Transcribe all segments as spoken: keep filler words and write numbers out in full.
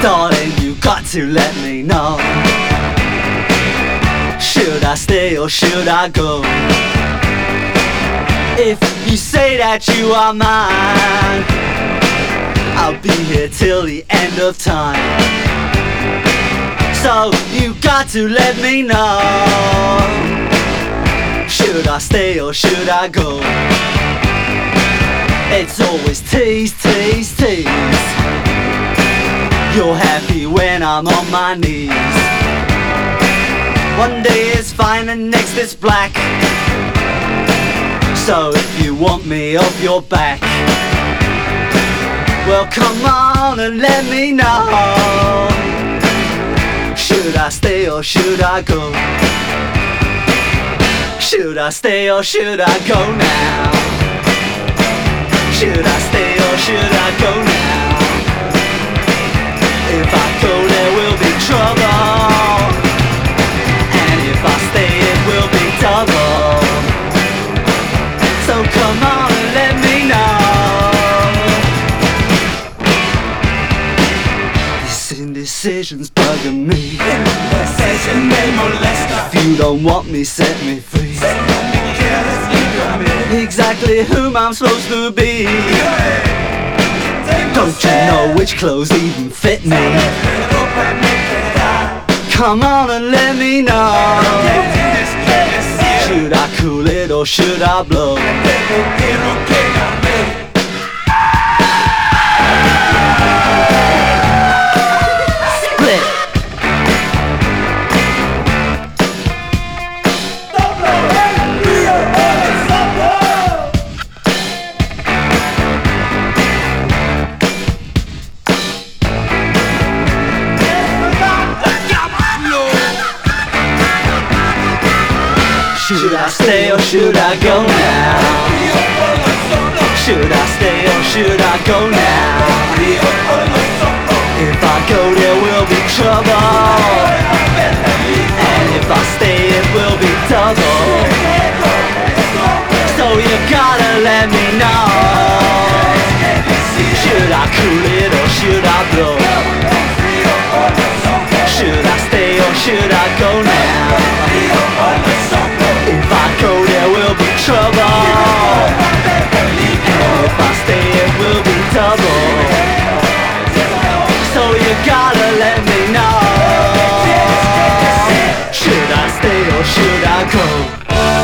Darling, you got to let me know. Should I stay or should I go? If you say that you are mine, I'll be here till the end of time. So you got to let me know. Should I stay or should I go? It's always tease, tease, tease. You're happy when I'm on my knees. One day is fine and next is black. So if you want me off your back, well come on and let me know. Should I stay or should I go? Should I stay or should I go now? Should I stay or should I go now? If I go there will be trouble, and if I stay it will be double. So come on and let me know. This indecision's bugging me. Indecision me molesta. If you don't want me, set me free. Exactly whom I'm supposed to be. Don't you know which clothes even fit me? Come on and let me know. Should I cool it or should I blow? Split. Should I stay or should I go now? Should I stay or should I go now? If I go there will be trouble, and if I stay it will be double. So you gotta let me know. Should I cool it or should I blow? Should I stay or should I go now? If I go there will be trouble, and if I stay it will be double. So you gotta let me know. Should I stay or should I go?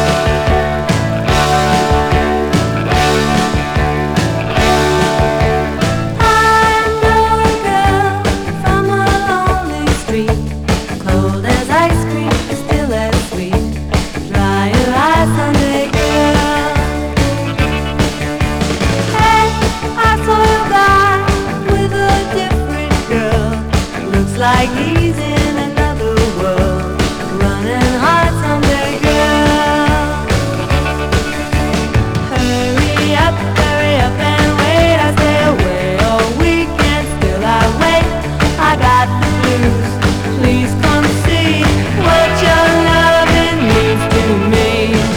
Like he's in another world, running hot someday, girl. Hurry up, hurry up and wait. I stay away all weekend, still I wait. I got the blues, please come see what your loving means to me.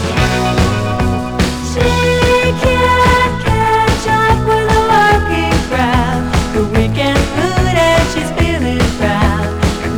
She can't catch up with the working crowd, the weekend food and she's feeling proud.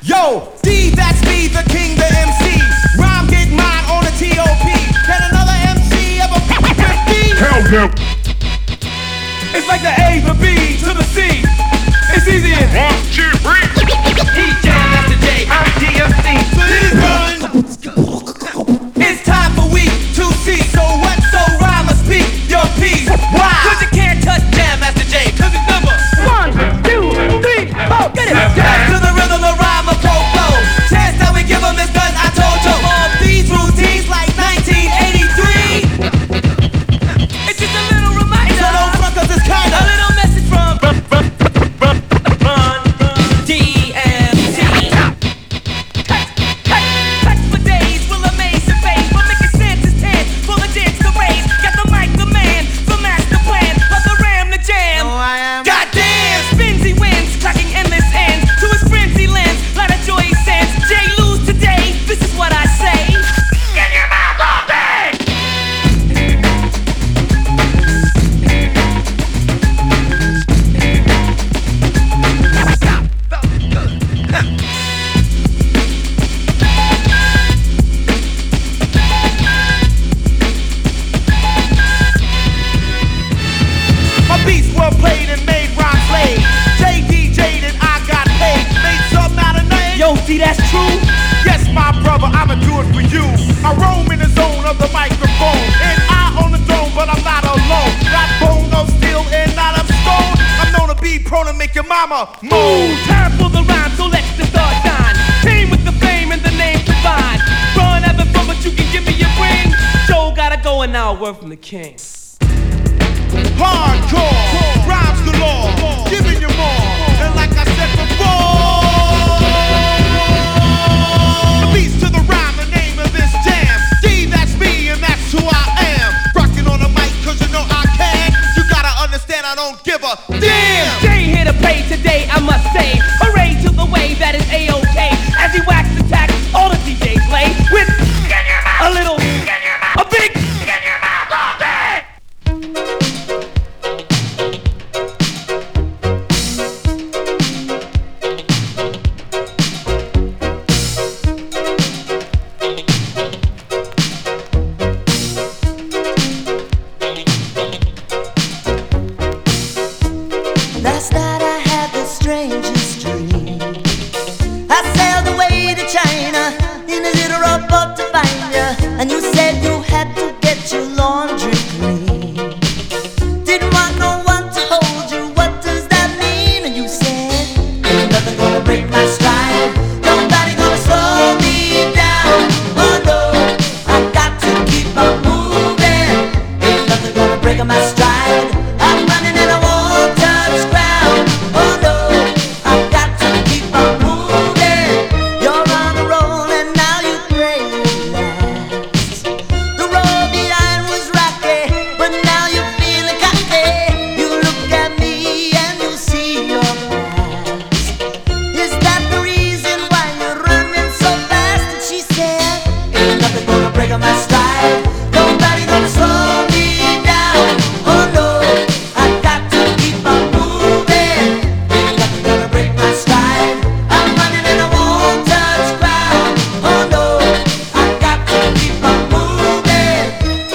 Yo, D, that's me, the king, the M C. Rhyme get mine on a T O P. Can another M C ever with me? Hell no. It's like the A, the B, to the C. It's easy as One, two, three. E, Jam, that's the J, I'm D M C. So this run. It's time for week to see. So what, so rhyme or speak your piece. Why? Cause you can't touch Jam, that's the J. Cause it's number one, two, three, four. Get it. Jam to the rhythm, the rhyme, a pro flow. Chance that we give them is done, I told you. All these routines like nineteen eighty-three. It's just a little reminder. So don't front cause it's kinda a little message from D M C. Touch, touch, touch for days will amaze your face. Will make your senses tense, full of dance to raise. Got the mic, the man, the master plan, of the ram, the jam. Oh, I am. Goddamn, spins he wins, clocking endless ends to his frenzy lens. Lot of joy he sends. Jay lose today. This is what I say. Get your mouth off it. My beats were played and made rhyme played. J D J'd and I got paid. Made something out of name. Yo, see that's true? Yes, my brother, I'ma do it for you. I roam in the zone of the microphone, and I on the throne, but I'm not alone. Not bone of steel and not of stone. I'm known to be prone to make your mama move. Time for the rhyme, so let the stars shine. Came with the fame and the name divine. Run, having fun, but you can give me your ring. Joe gotta go, and now a word from the king. Hardcore, rhymes galore, giving you more. And like I said before, the beats to the rhyme, the name of this jam. D, that's me, and that's who I am. Rocking on the mic, cause you know I can. You gotta understand, I don't give a damn. Jay here to play today, I must say. Hooray to the way that is A-OK. As he wax attack, all the D Js play with a little, a big, get your mouth off it. Last night I had the strangest dream. I sailed away to China in a little rowboat to find you, and you said you had to get your laundry clean. Didn't want no one to hold you. What does that mean? And you said, ain't nothing gonna break my stride. Nobody gonna slow me down. Oh no, I got to keep on moving. Ain't nothing gonna break my stride. I'm running and I won't touch ground. Oh no, I've got to keep on moving. You're on a roll and now you pray you last. The road behind was rocky, but now you're feeling cocky. You look at me and you see your past. Is that the reason why you're running so fast? And she said, ain't nothing gonna break on my stride. Nobody gonna slow me down. Oh no, I got to keep on moving. Ain't nothing gonna break my stride. I'm running and I won't touch ground. Oh no, I got to keep on moving.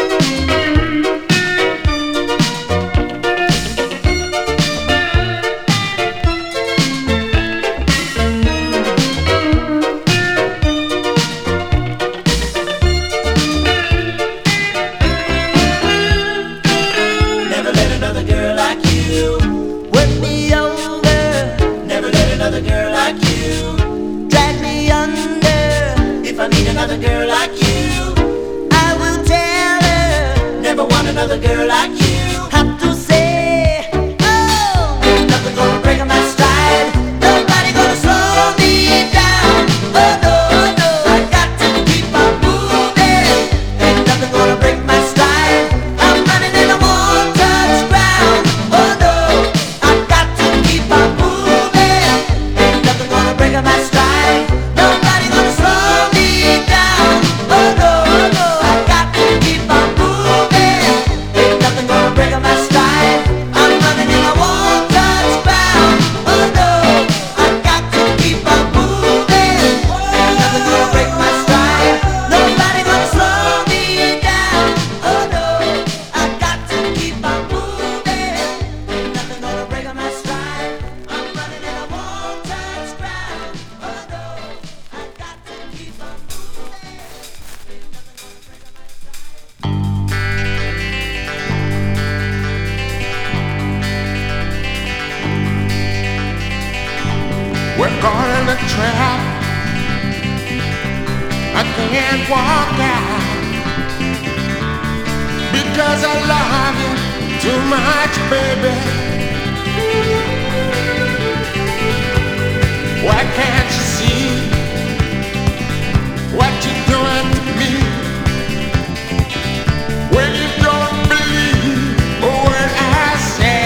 Never let another girl like you. Work me over, Never let another girl like you. drag me under. If I meet another girl like you, I will tell her. never want another girl like you. Have to say, oh, ain't nothing gonna break my stride. Nobody gonna slow me down. Oh no, no, I got to keep on moving. Ain't nothing gonna break my stride. I'm running and I won't touch ground. Oh no, I got to keep on moving. Ain't nothing gonna break my stride. Nobody gonna slow me down. Oh no, no, I got to keep on moving. Ain't nothing gonna trap. I can't walk out because I love you too much, baby. Why can't you see what you're doing to me? When you don't believe a word I say,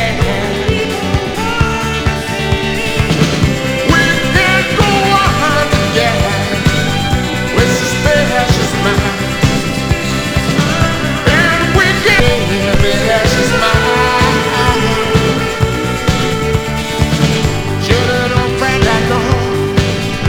we can go on together with suspicious minds, and we can be suspicious minds. Should have known, friend, I know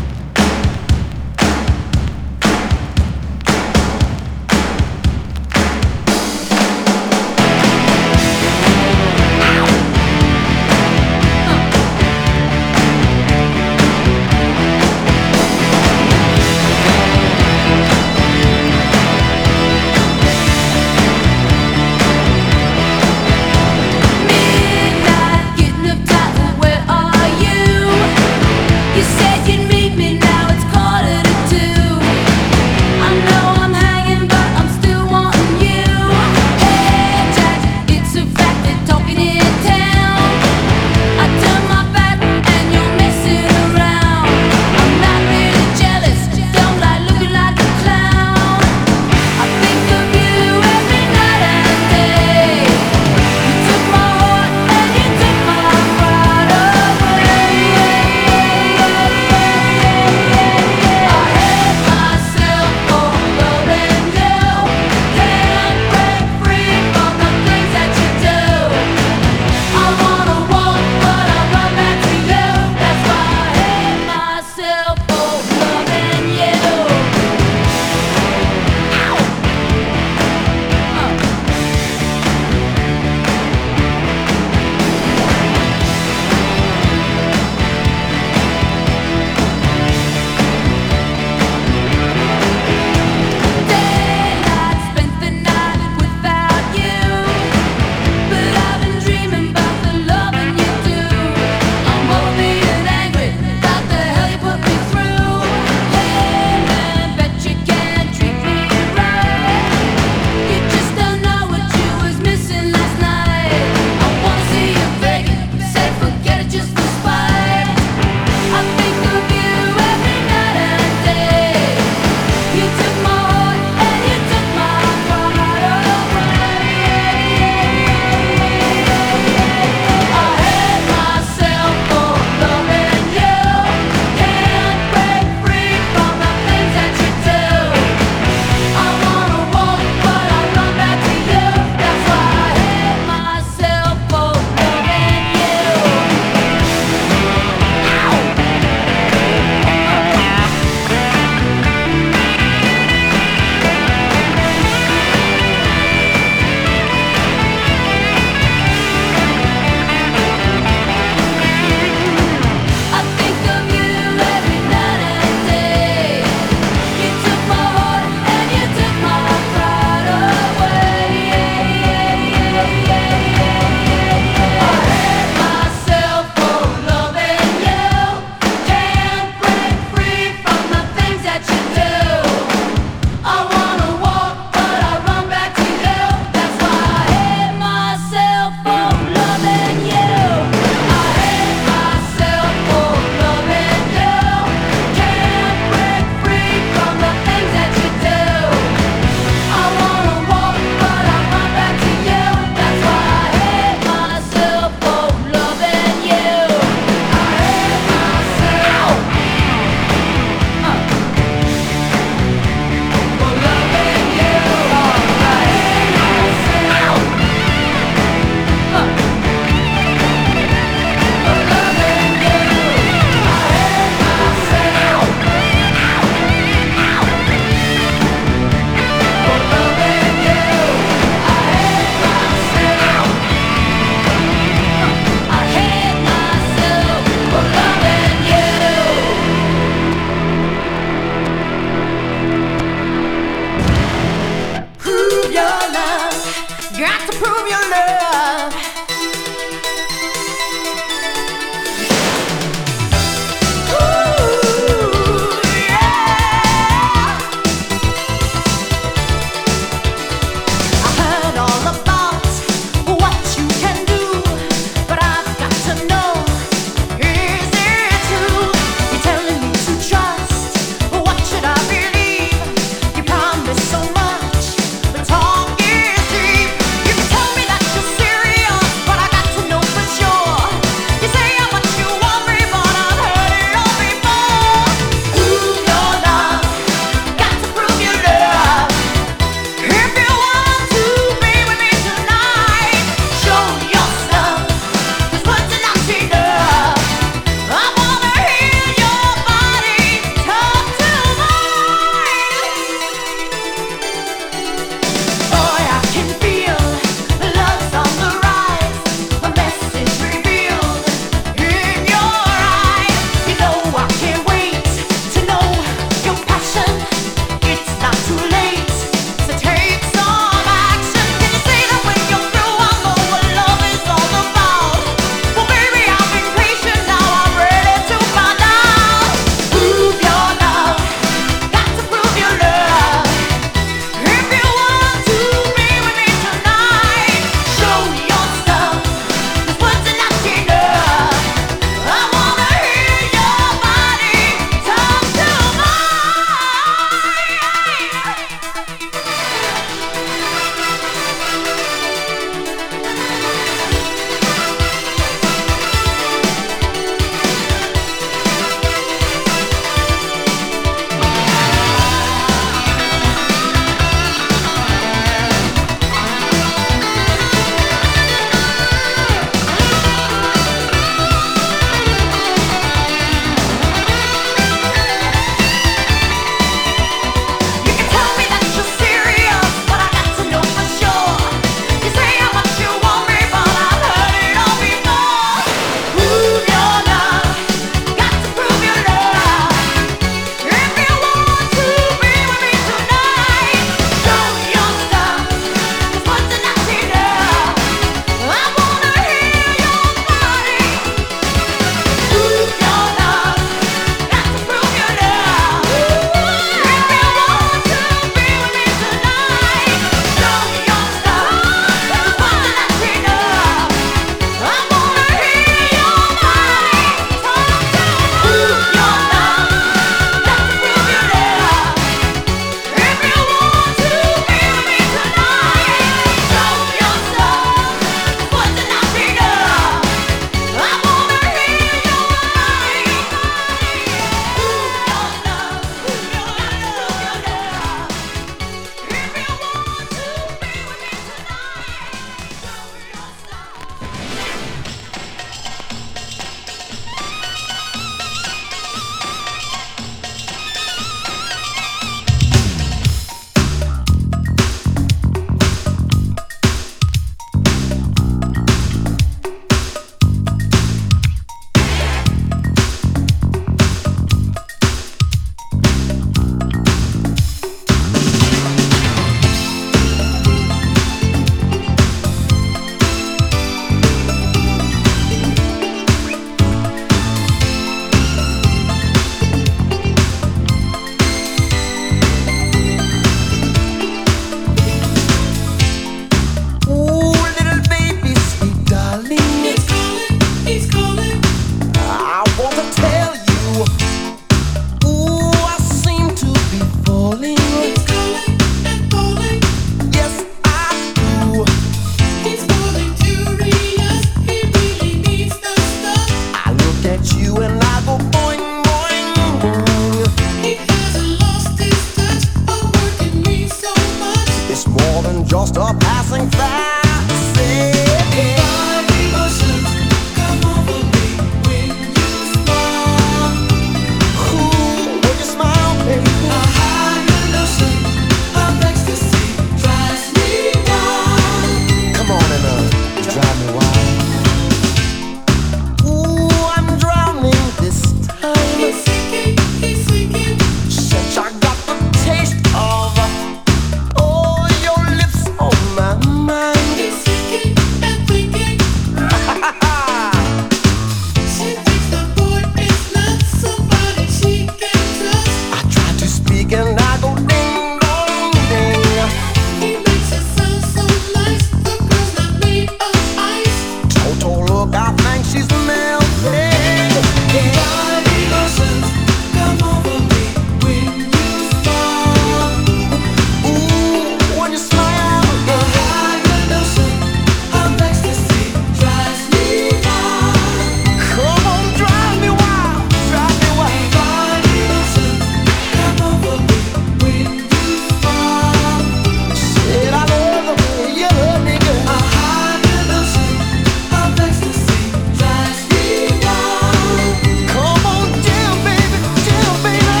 dog. I think she's melting. Body emotions come over me when you smile. Ooh, when you smile. A higher notion of ecstasy drives me wild. Come on, drive me wild, drive me wild. Body emotions come over me when you smile. Said I love the way you love me, girl. A higher notion of ecstasy drives me wild. Come on, jam, baby, jam, baby.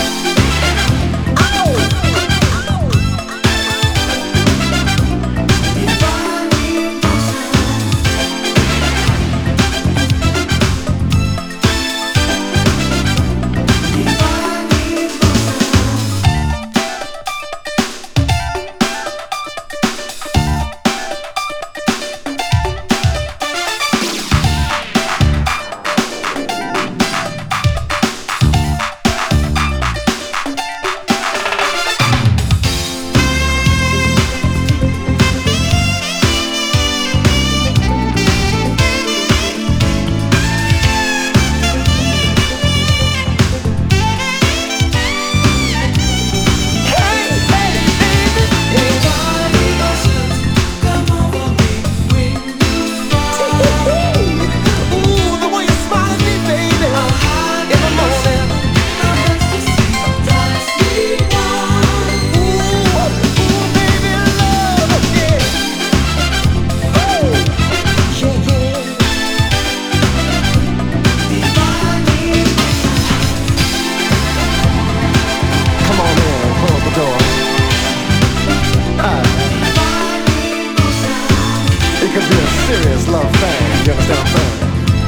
Ow! Ooh, the way you smile at me, baby. In the morning. Ooh, ooh, baby, love, yeah. Ooh, yeah, yeah. Come on in, close the door. Ah. It could be a serious love thing, you understand what I'm saying?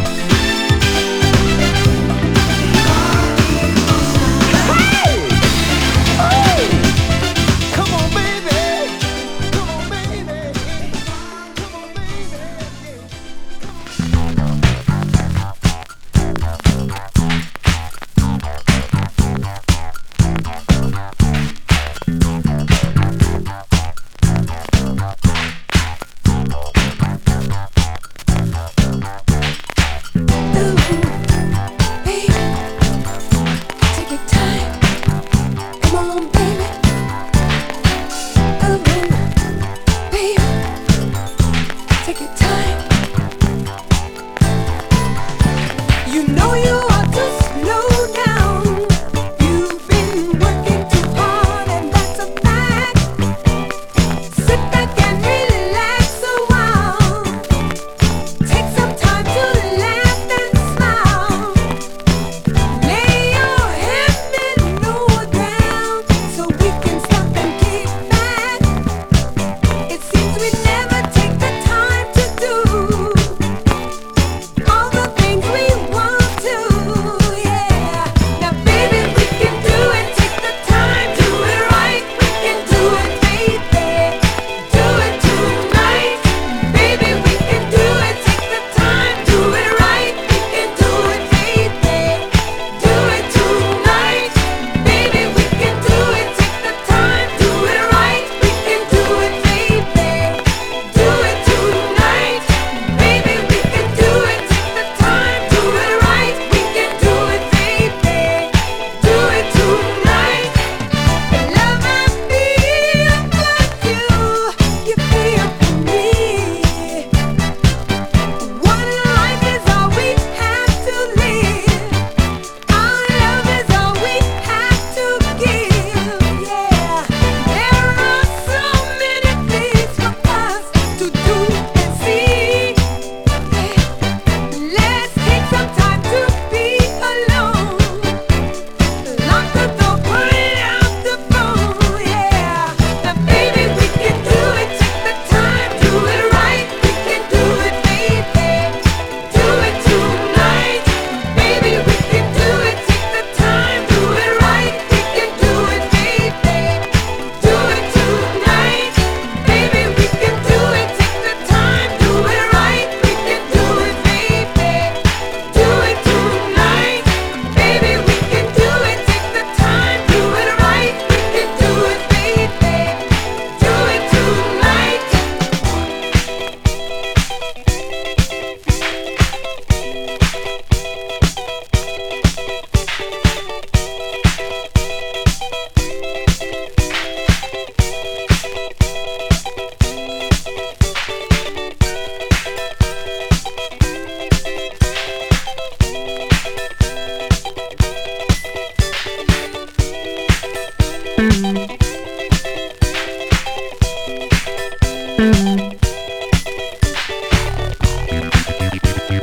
Hey! Hey! Come on, baby! Come on, baby! Come on, baby!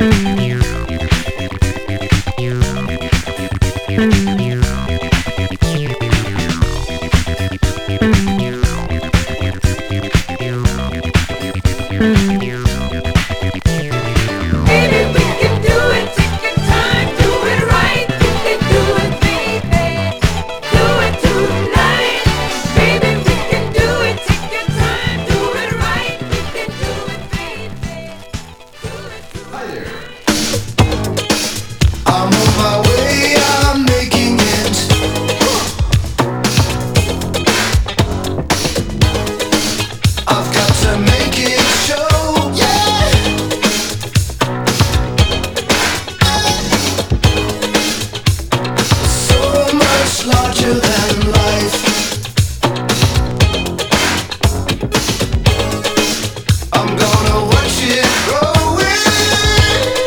I'm gonna watch it grow in.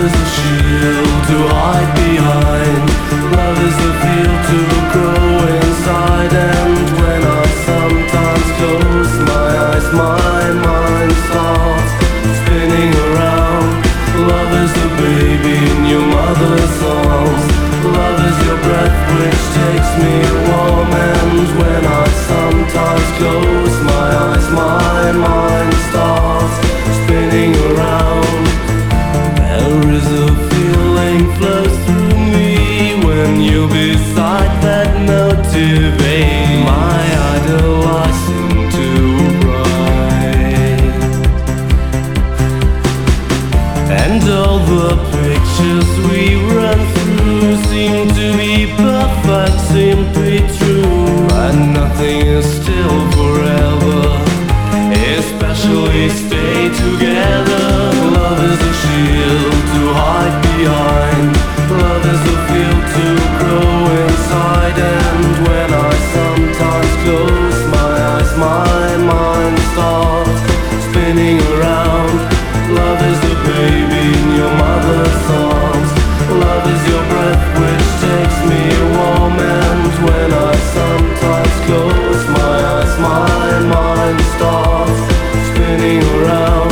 is a shield to hide behind. Love is the field to grow inside. And when I sometimes close my eyes, my mind starts spinning around. Love is the baby in your mother's arms. Love is your breath which takes me warm. And when I sometimes close my eyes, my mind starts spinning around. There is a feeling flows through me when you're beside that motivate. My idol I seem to bright, and all the pictures we run through seem to be perfect, seem to be true. And nothing is still forever, especially stay together. Love is a shield to hide behind. Love is a field to grow inside. And when I sometimes close my eyes, my mind starts spinning around. Love is the baby in your mother's arms. Love is your breath which takes me warm. And when I sometimes close my eyes, my mind starts spinning around.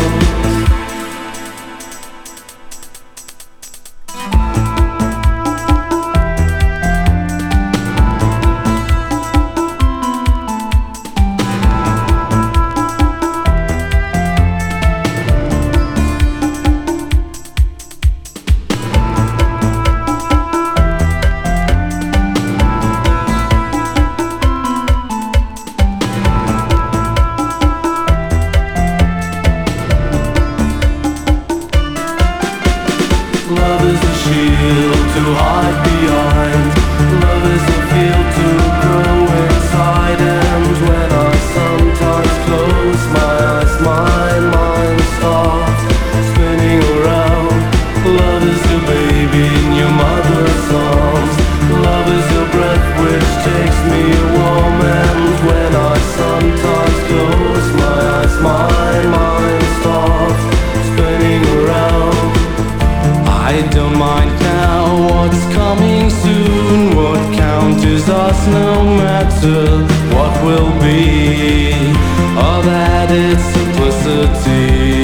Love is a shield to hide behind. Love is a field to grow inside. And when I sometimes close my eyes, my mind starts spinning around. Love is the baby in your mother's arms. Love is your breath which takes me warm. And when I sometimes close my eyes, my mind starts spinning around. I don't mind now what's coming soon. What counts is us no matter what will be. All that is simplicity.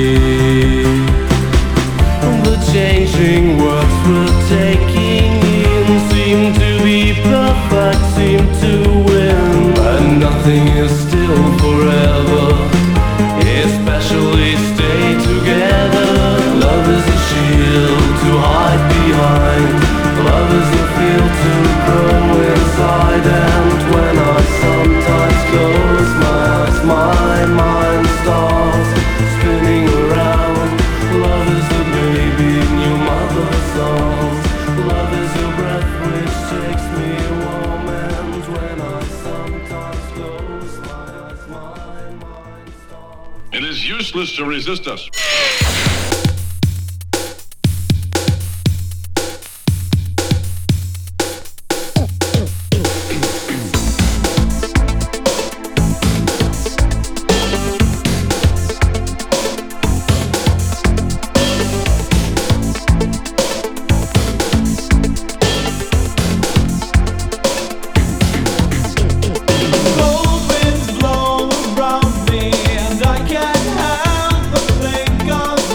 The changing words we're taking in seem to be perfect, seem to win. And nothing is still forever, especially stay together. Love is a shield to hide behind. Love is a field to grow inside. And when I sometimes close my eyes, my mind starts spinning around. Love is the baby in your mother's arms. Love is your breath which takes me warm. And when I sometimes close my eyes, my mind starts. It is useless to resist us. Cold winds blow around me, and I can't help but think of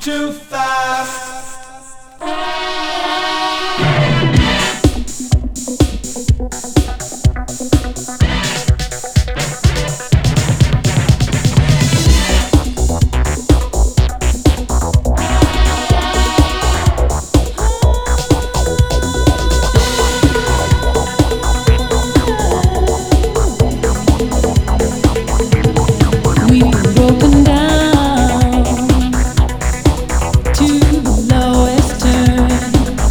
too fast. Broken down to the lowest turn.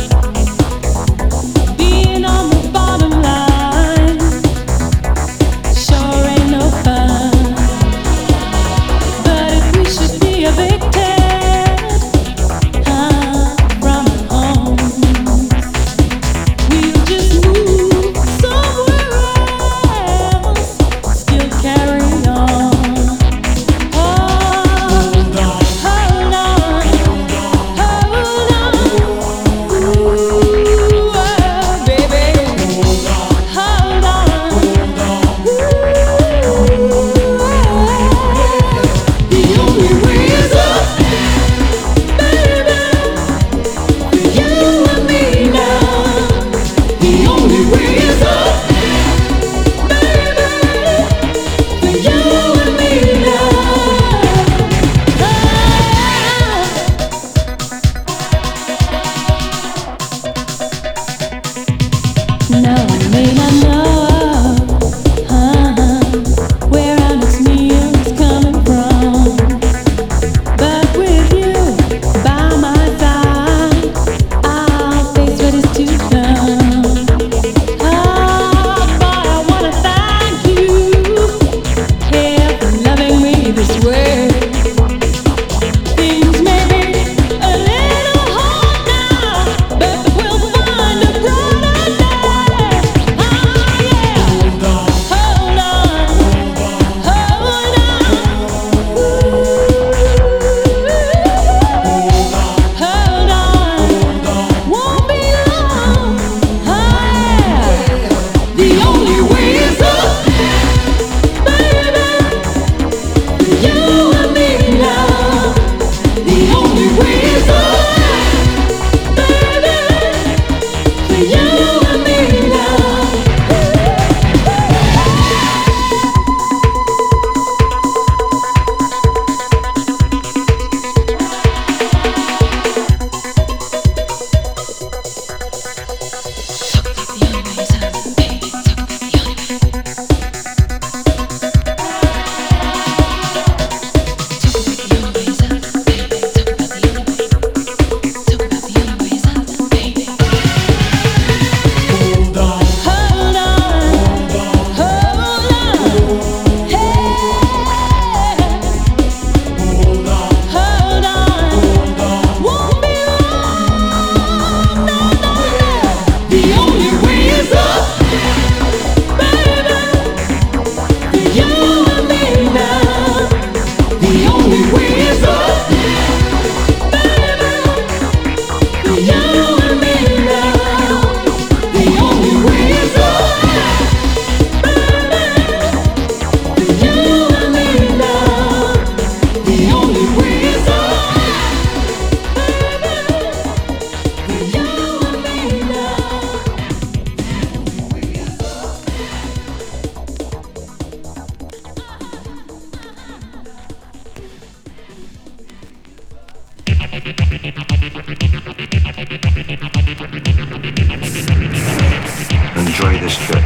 Enjoy this trip.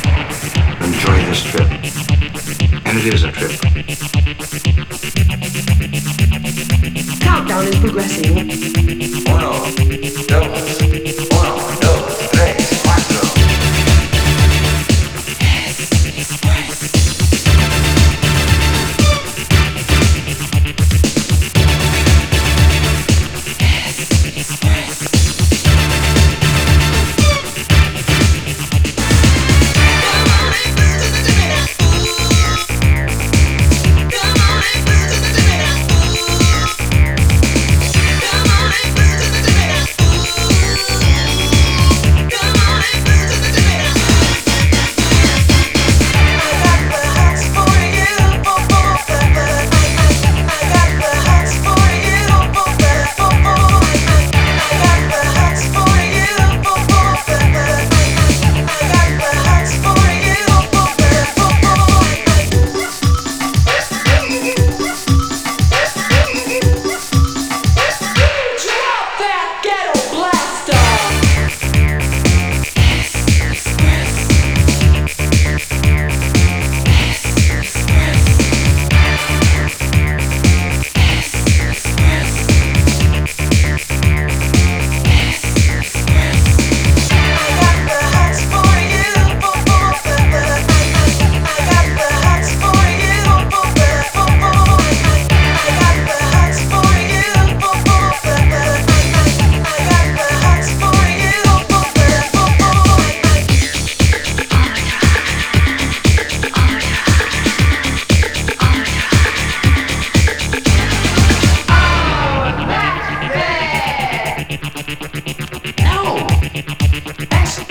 Enjoy this trip. And it is a trip. Countdown is progressing. Uno, dos, uno, dos, tres, cuatro. Come on,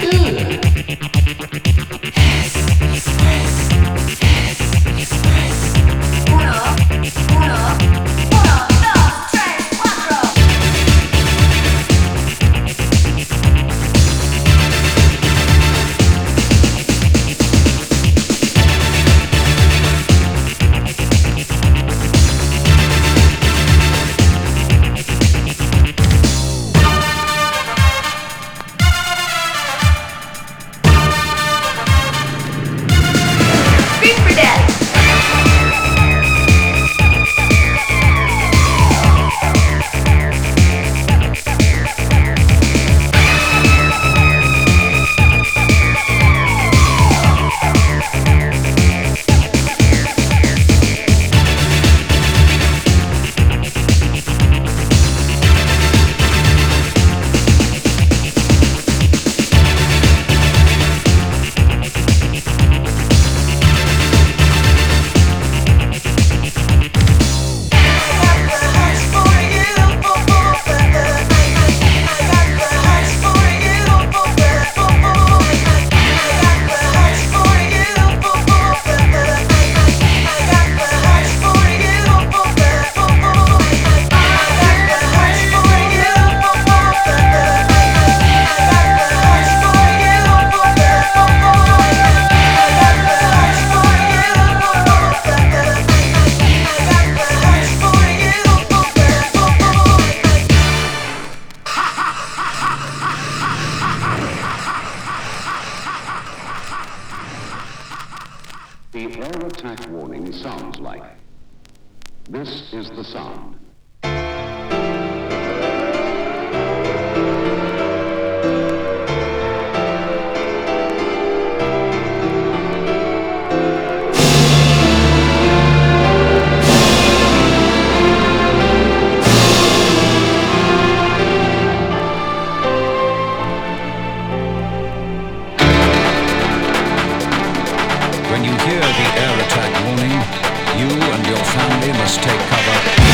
The air attack warning sounds like. This is the sound. When you hear the air attack warning, you and your family must take cover